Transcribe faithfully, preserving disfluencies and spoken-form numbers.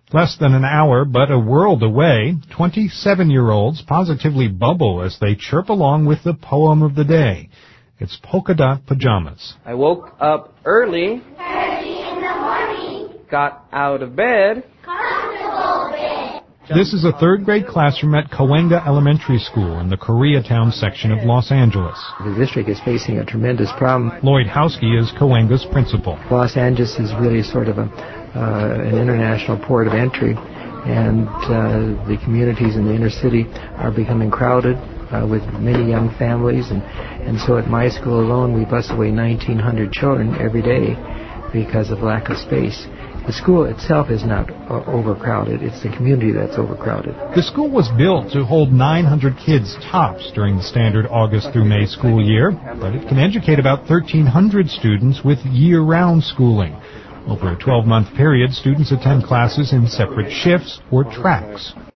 Less than an hour, but a world away, twenty-seven-year-olds positively bubble as they chirp along with the poem of the day. It's Polka Dot Pajamas. I woke up early. Early in the morning. Got out of bed. Comfortable bed. This is a third-grade classroom at Cahuenga Elementary School in the Koreatown section of Los Angeles. The district is facing a tremendous problem. Lloyd Howsky is Cahuenga's principal. Los Angeles is really sort of a, uh, an international port of entry, and uh, the communities in the inner city are becoming crowded uh, with many young families, and, and so at my school alone we bus away nineteen hundred children every day because of lack of space. The school itself is not uh, overcrowded. It's the community that's overcrowded. The school was built to hold nine hundred kids tops during the standard August through May school year, but it can educate about thirteen hundred students with year-round schooling. Over a twelve-month period, students attend classes in separate shifts or tracks.